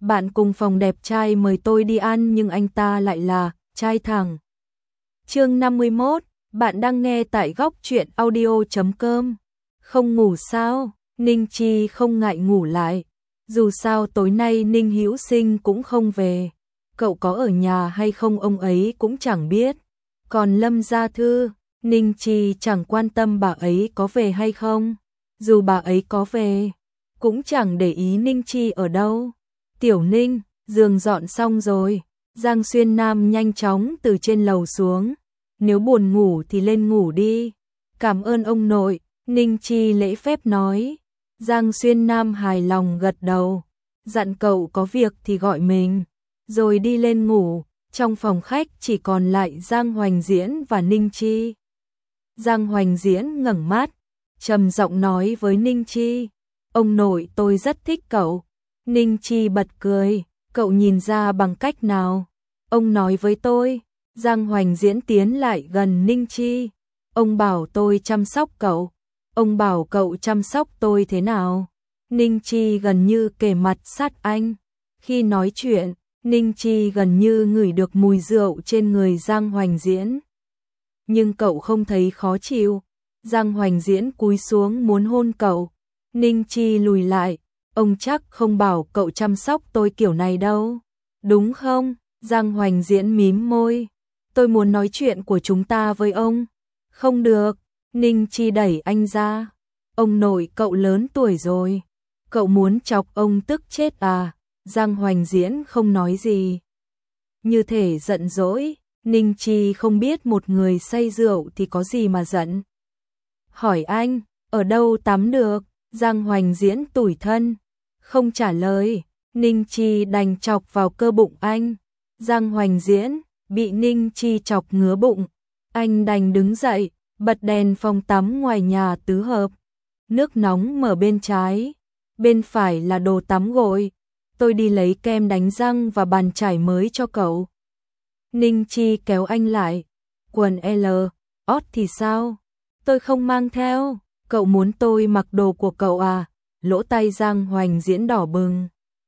bạn cùng phòng đẹp trai mời tôi đi ăn nhưng anh ta lại là trai thẳng. Chương 51, bạn đang nghe tại góc truyện audio.com. Không ngủ sao? Ninh Chi không ngại ngủ lại. Dù sao tối nay Ninh Hữu Sinh cũng không về. Cậu có ở nhà hay không ông ấy cũng chẳng biết. Còn Lâm Gia Thư, Ninh Chi chẳng quan tâm bà ấy có về hay không. Dù bà ấy có về, cũng chẳng để ý Ninh Chi ở đâu. Tiểu Ninh, giường dọn xong rồi. Giang Xuyên Nam nhanh chóng từ trên lầu xuống. Nếu buồn ngủ thì lên ngủ đi. Cảm ơn ông nội, Ninh Chi lễ phép nói. Giang Xuyên Nam hài lòng gật đầu. Dặn cậu có việc thì gọi mình. Rồi đi lên ngủ. Trong phòng khách chỉ còn lại Giang Hoành Diễn và Ninh Chi. Giang Hoành Diễn ngẩng mắt, trầm giọng nói với Ninh Chi. Ông nội tôi rất thích cậu. Ninh Chi bật cười. Cậu nhìn ra bằng cách nào? Ông nói với tôi. Giang Hoành Diễn tiến lại gần Ninh Chi. Ông bảo tôi chăm sóc cậu. Ông bảo cậu chăm sóc tôi thế nào? Ninh Chi gần như kề mặt sát anh. Khi nói chuyện, Ninh Chi gần như ngửi được mùi rượu trên người Giang Hoành Diễn. Nhưng cậu không thấy khó chịu. Giang Hoành Diễn cúi xuống muốn hôn cậu. Ninh Chi lùi lại. Ông chắc không bảo cậu chăm sóc tôi kiểu này đâu. Đúng không? Giang Hoành Diễn mím môi. Tôi muốn nói chuyện của chúng ta với ông. Không được. Ninh Chi đẩy anh ra. Ông nội cậu lớn tuổi rồi. Cậu muốn chọc ông tức chết à? Giang Hoành Diễn không nói gì. Như thể giận dỗi. Ninh Chi không biết một người say rượu thì có gì mà giận. Hỏi anh, ở đâu tắm được? Giang Hoành Diễn tủi thân. Không trả lời. Ninh Chi đành chọc vào cơ bụng anh. Giang Hoành Diễn bị Ninh Chi chọc ngứa bụng. Anh đành đứng dậy, bật đèn phòng tắm ngoài nhà tứ hợp. Nước nóng mở bên trái, bên phải là đồ tắm gội. Tôi đi lấy kem đánh răng và bàn chải mới cho cậu. Ninh Chi kéo anh lại. Quần L, ót thì sao? Tôi không mang theo. Cậu muốn tôi mặc đồ của cậu à? Lỗ tai Giang Hoành Diễn đỏ bừng.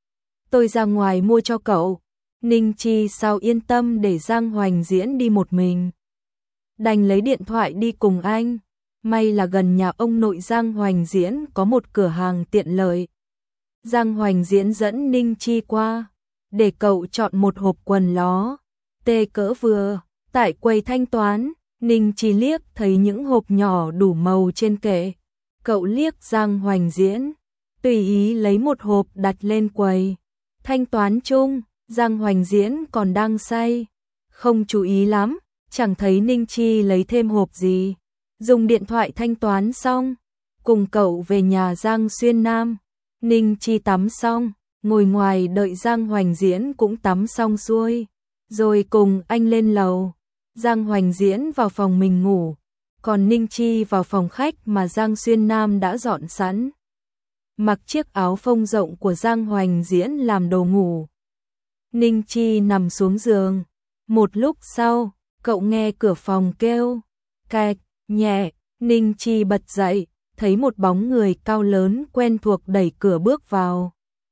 Tôi ra ngoài mua cho cậu. Ninh Chi sao yên tâm để Giang Hoành Diễn đi một mình. Đành lấy điện thoại đi cùng anh. May là gần nhà ông nội Giang Hoành Diễn có một cửa hàng tiện lợi. Giang Hoành Diễn dẫn Ninh Chi qua, để cậu chọn một hộp quần ló, tê cỡ vừa. Tại quầy thanh toán, Ninh Chi liếc thấy những hộp nhỏ đủ màu trên kệ. Cậu liếc Giang Hoành Diễn, tùy ý lấy một hộp đặt lên quầy. Thanh toán chung, Giang Hoành Diễn còn đang say, không chú ý lắm, chẳng thấy Ninh Chi lấy thêm hộp gì. Dùng điện thoại thanh toán xong, cùng cậu về nhà Giang Xuyên Nam. Ninh Chi tắm xong, ngồi ngoài đợi Giang Hoành Diễn cũng tắm xong xuôi, rồi cùng anh lên lầu. Giang Hoành Diễn vào phòng mình ngủ, còn Ninh Chi vào phòng khách mà Giang Xuyên Nam đã dọn sẵn. Mặc chiếc áo phông rộng của Giang Hoành Diễn làm đồ ngủ. Ninh Chi nằm xuống giường. Một lúc sau, cậu nghe cửa phòng kêu cạch nhẹ. Ninh Chi bật dậy, thấy một bóng người cao lớn quen thuộc đẩy cửa bước vào.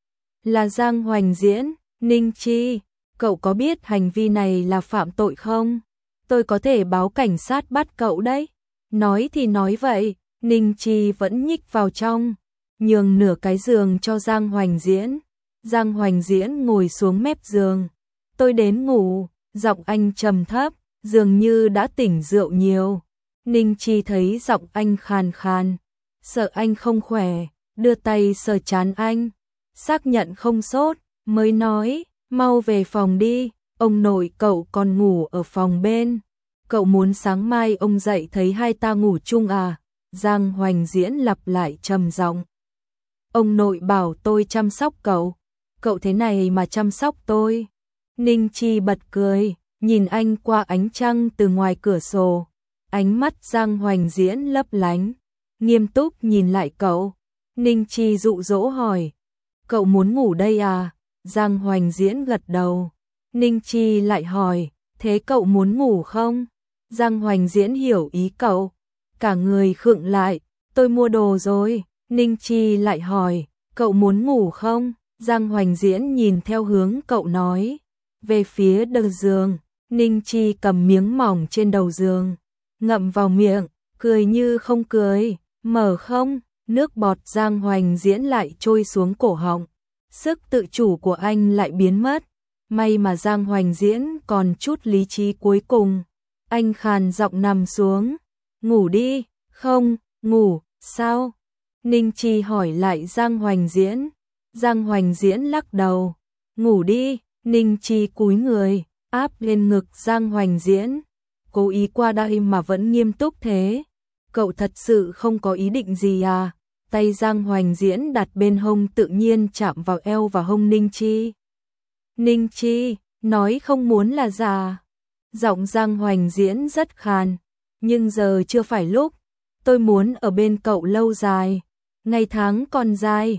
Là Giang Hoành Diễn. Ninh Chi, cậu có biết hành vi này là phạm tội không? Tôi có thể báo cảnh sát bắt cậu đấy. Nói thì nói vậy, Ninh Chi vẫn nhích vào trong, nhường nửa cái giường cho Giang Hoành Diễn. Giang Hoành Diễn ngồi xuống mép giường. Tôi đến ngủ. Giọng anh trầm thấp, dường như đã tỉnh rượu nhiều. Ninh Chi thấy giọng anh khàn khàn, sợ anh không khỏe, đưa tay sờ trán anh, xác nhận không sốt, mới nói, mau về phòng đi, ông nội cậu còn ngủ ở phòng bên. Cậu muốn sáng mai ông dậy thấy hai ta ngủ chung à? Giang Hoành Diễn lặp lại trầm giọng. Ông nội bảo tôi chăm sóc cậu. Cậu thế này mà chăm sóc tôi? Ninh Chi bật cười, nhìn anh qua ánh trăng từ ngoài cửa sổ. Ánh mắt Giang Hoành Diễn lấp lánh, nghiêm túc nhìn lại cậu. Ninh Chi dụ dỗ hỏi, cậu muốn ngủ đây à? Giang Hoành Diễn gật đầu. Ninh Chi lại hỏi, thế cậu muốn ngủ không? Giang Hoành Diễn hiểu ý cậu, cả người khựng lại, tôi mua đồ rồi. Ninh Chi lại hỏi, cậu muốn ngủ không? Giang Hoành Diễn nhìn theo hướng cậu nói. Về phía đầu giường, Ninh Chi cầm miếng mỏng trên đầu giường, ngậm vào miệng, cười như không cười, mở không, nước bọt Giang Hoành Diễn lại trôi xuống cổ họng. Sức tự chủ của anh lại biến mất. May mà Giang Hoành Diễn còn chút lý trí cuối cùng. Anh khàn giọng nằm xuống. Ngủ đi. Không, ngủ, sao? Ninh Chi hỏi lại Giang Hoành Diễn. Giang Hoành Diễn lắc đầu. Ngủ đi. Ninh Chi cúi người, áp lên ngực Giang Hoành Diễn. Cố ý qua đây mà vẫn nghiêm túc thế. Cậu thật sự không có ý định gì à? Tay Giang Hoành Diễn đặt bên hông tự nhiên chạm vào eo và hông Ninh Chi. Ninh Chi, nói không muốn là già. Giọng Giang Hoành Diễn rất khàn. Nhưng giờ chưa phải lúc. Tôi muốn ở bên cậu lâu dài. Ngày tháng còn dài.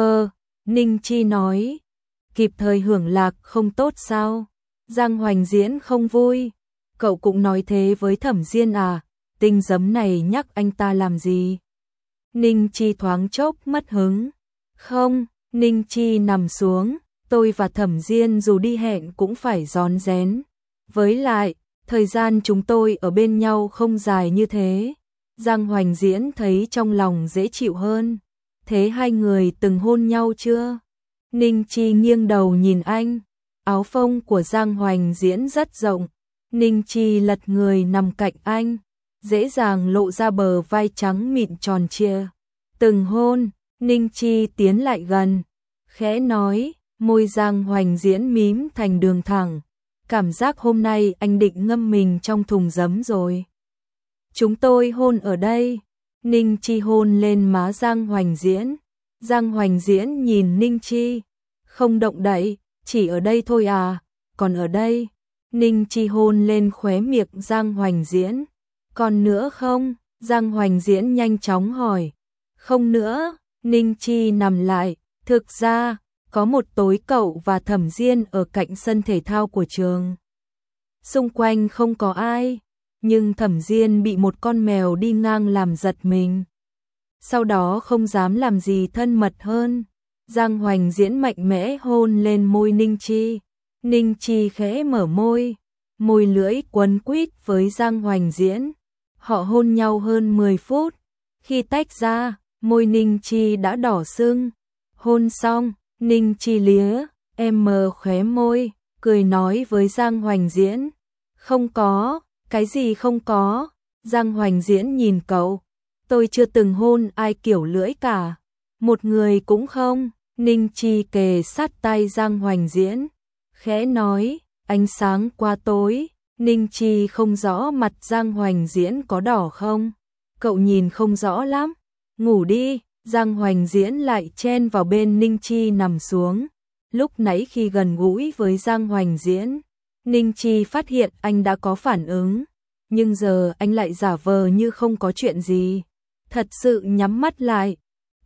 Ninh Chi nói. Kịp thời hưởng lạc không tốt sao? Giang Hoành Diễn không vui. Cậu cũng nói thế với Thẩm Diên à? Tinh giấm này nhắc anh ta làm gì? Ninh Chi thoáng chốc mất hứng. Không, Ninh Chi nằm xuống. Tôi và Thẩm Diên dù đi hẹn cũng phải rón rén. Với lại, thời gian chúng tôi ở bên nhau không dài như thế. Giang Hoành Diễn thấy trong lòng dễ chịu hơn. Thế hai người từng hôn nhau chưa? Ninh Chi nghiêng đầu nhìn anh. Áo phông của Giang Hoành Diễn rất rộng. Ninh Chi lật người nằm cạnh anh, dễ dàng lộ ra bờ vai trắng mịn tròn trịa. Từng hôn, Ninh Chi tiến lại gần, khẽ nói, môi Giang Hoành Diễn mím thành đường thẳng. Cảm giác hôm nay anh định ngâm mình trong thùng giấm rồi. Chúng tôi hôn ở đây. Ninh Chi hôn lên má Giang Hoành Diễn. Giang Hoành Diễn nhìn Ninh Chi. Không động đậy, chỉ ở đây thôi à, còn ở đây. Ninh Chi hôn lên khóe miệng Giang Hoành Diễn. Còn nữa không? Giang Hoành Diễn nhanh chóng hỏi. Không nữa, Ninh Chi nằm lại. Thực ra, có một tối cậu và Thẩm Diên ở cạnh sân thể thao của trường. Xung quanh không có ai, nhưng Thẩm Diên bị một con mèo đi ngang làm giật mình. Sau đó không dám làm gì thân mật hơn. Giang Hoành Diễn mạnh mẽ hôn lên môi Ninh Chi. Ninh Chi khẽ mở môi, môi lưỡi quấn quýt với Giang Hoành Diễn. Họ hôn nhau hơn 10 phút. Khi tách ra, môi Ninh Chi đã đỏ sưng. Hôn xong, Ninh Chi lía, em mờ khóe môi, cười nói với Giang Hoành Diễn. Không có, cái gì không có? Giang Hoành Diễn nhìn cậu. Tôi chưa từng hôn ai kiểu lưỡi cả. Một người cũng không. Ninh Chi kề sát tay Giang Hoành Diễn, khẽ nói, ánh sáng quá tối. Ninh Chi không rõ mặt Giang Hoành Diễn có đỏ không? Cậu nhìn không rõ lắm. Ngủ đi. Giang Hoành Diễn lại chen vào bên Ninh Chi nằm xuống. Lúc nãy khi gần gũi với Giang Hoành Diễn, Ninh Chi phát hiện anh đã có phản ứng, nhưng giờ anh lại giả vờ như không có chuyện gì. Thật sự nhắm mắt lại.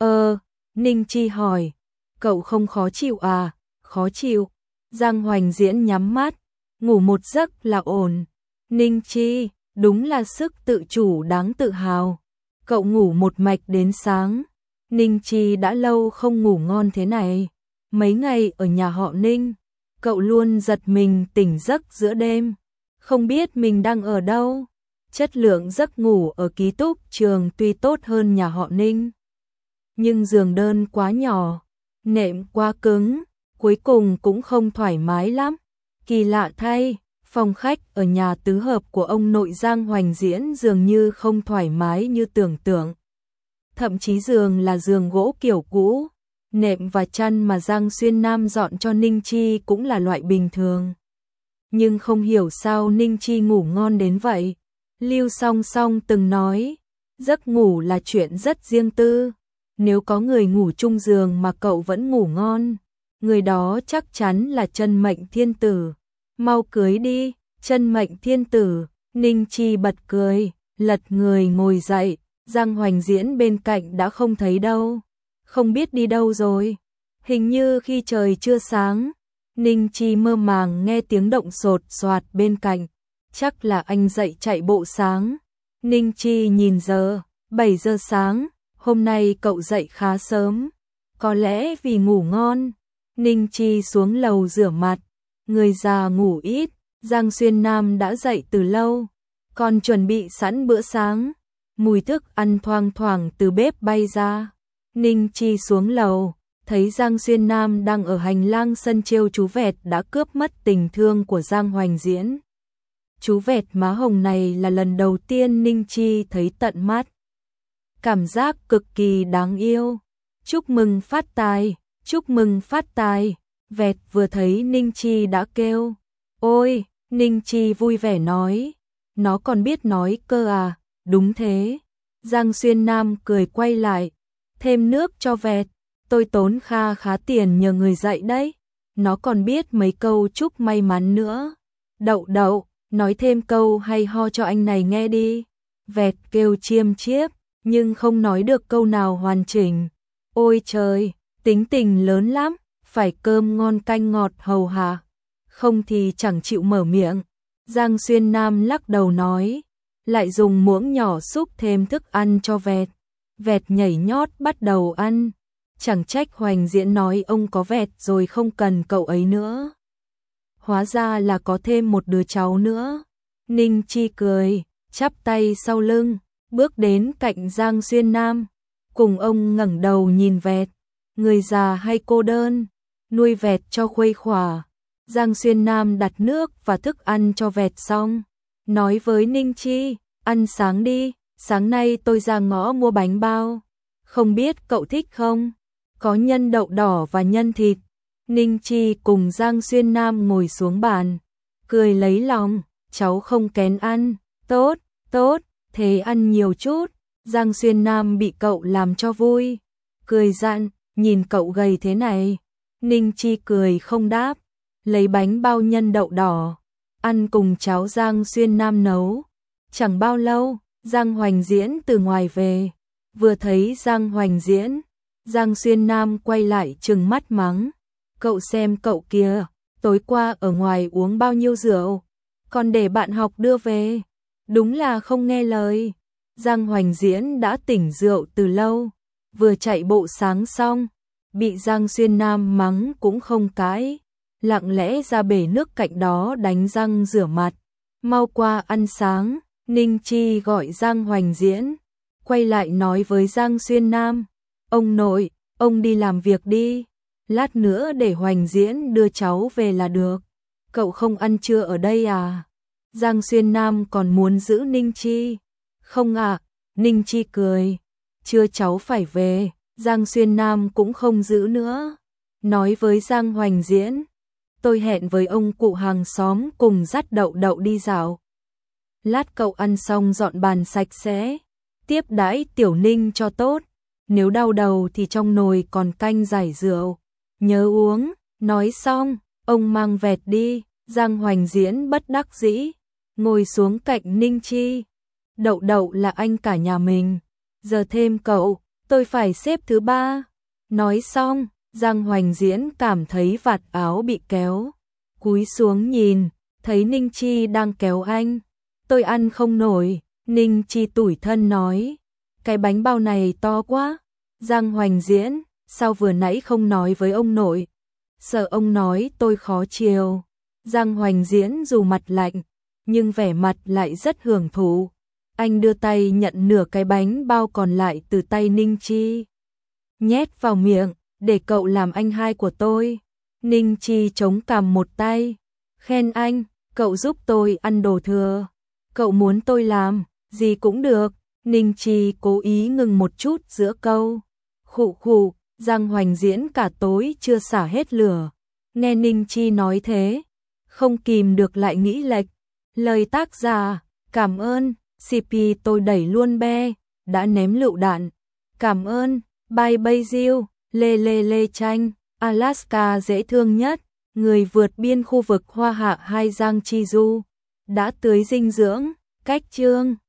Ninh Chi hỏi, cậu không khó chịu à? Khó chịu. Giang Hoành Diễn nhắm mắt, ngủ một giấc là ổn. Ninh Chi, đúng là sức tự chủ đáng tự hào. Cậu ngủ một mạch đến sáng. Ninh Chi đã lâu không ngủ ngon thế này. Mấy ngày ở nhà họ Ninh, cậu luôn giật mình tỉnh giấc giữa đêm, không biết mình đang ở đâu. Chất lượng giấc ngủ ở ký túc trường tuy tốt hơn nhà họ Ninh, nhưng giường đơn quá nhỏ, nệm quá cứng, cuối cùng cũng không thoải mái lắm. Kỳ lạ thay, phòng khách ở nhà tứ hợp của ông nội Giang Hoành Diễn dường như không thoải mái như tưởng tượng. Thậm chí giường là giường gỗ kiểu cũ, nệm và chăn mà Giang Xuyên Nam dọn cho Ninh Chi cũng là loại bình thường. Nhưng không hiểu sao Ninh Chi ngủ ngon đến vậy. Lưu Song Song từng nói, giấc ngủ là chuyện rất riêng tư. Nếu có người ngủ chung giường mà cậu vẫn ngủ ngon, người đó chắc chắn là chân mệnh thiên tử. Mau cưới đi, chân mệnh thiên tử. Ninh Chi bật cười, lật người ngồi dậy. Giang Hoành Diễn bên cạnh đã không thấy đâu, không biết đi đâu rồi. Hình như khi trời chưa sáng. Ninh Chi mơ màng nghe tiếng động sột soạt bên cạnh, chắc là anh dậy chạy bộ sáng. Ninh Chi nhìn giờ, 7 giờ sáng, hôm nay cậu dậy khá sớm, có lẽ vì ngủ ngon. Ninh Chi xuống lầu rửa mặt, người già ngủ ít, Giang Xuyên Nam đã dậy từ lâu, còn chuẩn bị sẵn bữa sáng, mùi thức ăn thoang thoảng từ bếp bay ra. Ninh Chi xuống lầu, thấy Giang Xuyên Nam đang ở hành lang sân trêu chú vẹt đã cướp mất tình thương của Giang Hoành Diễn. Chú vẹt má hồng này là lần đầu tiên Ninh Chi thấy tận mắt. Cảm giác cực kỳ đáng yêu. Chúc mừng phát tài, chúc mừng phát tài. Vẹt vừa thấy Ninh Chi đã kêu. Ôi, Ninh Chi vui vẻ nói. Nó còn biết nói cơ à, đúng thế. Giang Xuyên Nam cười quay lại. Thêm nước cho vẹt, tôi tốn kha khá tiền nhờ người dạy đấy. Nó còn biết mấy câu chúc may mắn nữa. Đậu đậu, nói thêm câu hay ho cho anh này nghe đi. Vẹt kêu chiêm chiếp, nhưng không nói được câu nào hoàn chỉnh. Ôi trời, tính tình lớn lắm, phải cơm ngon canh ngọt hầu hạ, không thì chẳng chịu mở miệng. Giang Xuyên Nam lắc đầu nói, lại dùng muỗng nhỏ xúc thêm thức ăn cho vẹt. Vẹt nhảy nhót bắt đầu ăn, chẳng trách Hoành Diễn nói ông có vẹt rồi không cần cậu ấy nữa. Hóa ra là có thêm một đứa cháu nữa. Ninh Chi cười, chắp tay sau lưng, bước đến cạnh Giang Xuyên Nam, cùng ông ngẩng đầu nhìn vẹt. Người già hay cô đơn, nuôi vẹt cho khuây khỏa. Giang Xuyên Nam đặt nước và thức ăn cho vẹt xong, nói với Ninh Chi, ăn sáng đi, sáng nay tôi ra ngõ mua bánh bao, không biết cậu thích không? Có nhân đậu đỏ và nhân thịt. Ninh Chi cùng Giang Xuyên Nam ngồi xuống bàn, cười lấy lòng, cháu không kén ăn, tốt, tốt, thế ăn nhiều chút. Giang Xuyên Nam bị cậu làm cho vui, cười dặn, nhìn cậu gầy thế này. Ninh Chi cười không đáp, lấy bánh bao nhân đậu đỏ, ăn cùng cháo Giang Xuyên Nam nấu. Chẳng bao lâu, Giang Hoành Diễn từ ngoài về, vừa thấy Giang Hoành Diễn, Giang Xuyên Nam quay lại trừng mắt mắng, cậu xem cậu kìa, tối qua ở ngoài uống bao nhiêu rượu, còn để bạn học đưa về, đúng là không nghe lời. Giang Hoành Diễn đã tỉnh rượu từ lâu, vừa chạy bộ sáng xong, bị Giang Xuyên Nam mắng cũng không cãi, lặng lẽ ra bể nước cạnh đó đánh răng rửa mặt. Mau qua ăn sáng. Ninh Chi gọi Giang Hoành Diễn, quay lại nói với Giang Xuyên Nam, ông nội, ông đi làm việc đi, lát nữa để Hoành Diễn đưa cháu về là được, cậu không ăn trưa ở đây à? Giang Xuyên Nam còn muốn giữ Ninh Chi. Không ạ, Ninh Chi cười, trưa cháu phải về. Giang Xuyên Nam cũng không giữ nữa, nói với Giang Hoành Diễn, tôi hẹn với ông cụ hàng xóm cùng dắt đậu đậu đi dạo. Lát cậu ăn xong dọn bàn sạch sẽ, tiếp đãi Tiểu Ninh cho tốt, nếu đau đầu thì trong nồi còn canh giải rượu, nhớ uống. Nói xong, ông mang vẹt đi. Giang Hoành Diễn bất đắc dĩ, ngồi xuống cạnh Ninh Chi. Đậu đậu là anh cả nhà mình, giờ thêm cậu, tôi phải xếp thứ ba. Nói xong, Giang Hoành Diễn cảm thấy vạt áo bị kéo, cúi xuống nhìn, thấy Ninh Chi đang kéo anh. Tôi ăn không nổi. Ninh Chi tủi thân nói, cái bánh bao này to quá. Giang Hoành Diễn, sao vừa nãy không nói với ông nội, sợ ông nói tôi khó chiều. Giang Hoành Diễn dù mặt lạnh, nhưng vẻ mặt lại rất hưởng thụ. Anh đưa tay nhận nửa cái bánh bao còn lại từ tay Ninh Chi, nhét vào miệng, để cậu làm anh hai của tôi. Ninh Chi chống cằm một tay, khen anh, cậu giúp tôi ăn đồ thừa. Cậu muốn tôi làm, gì cũng được. Ninh Chi cố ý ngừng một chút giữa câu. Khụ khụ, Giang Hoành Diễn cả tối chưa xả hết lửa. Nghe Ninh Chi nói thế, không kìm được lại nghĩ lệch. Lời tác giả, cảm ơn, CP tôi đẩy luôn be, đã ném lựu đạn. Cảm ơn, bye bye Diêu, lê lê lê tranh, Alaska dễ thương nhất, người vượt biên khu vực Hoa Hạ hay Giang Chi Du. Đã tưới dinh dưỡng, cách chương.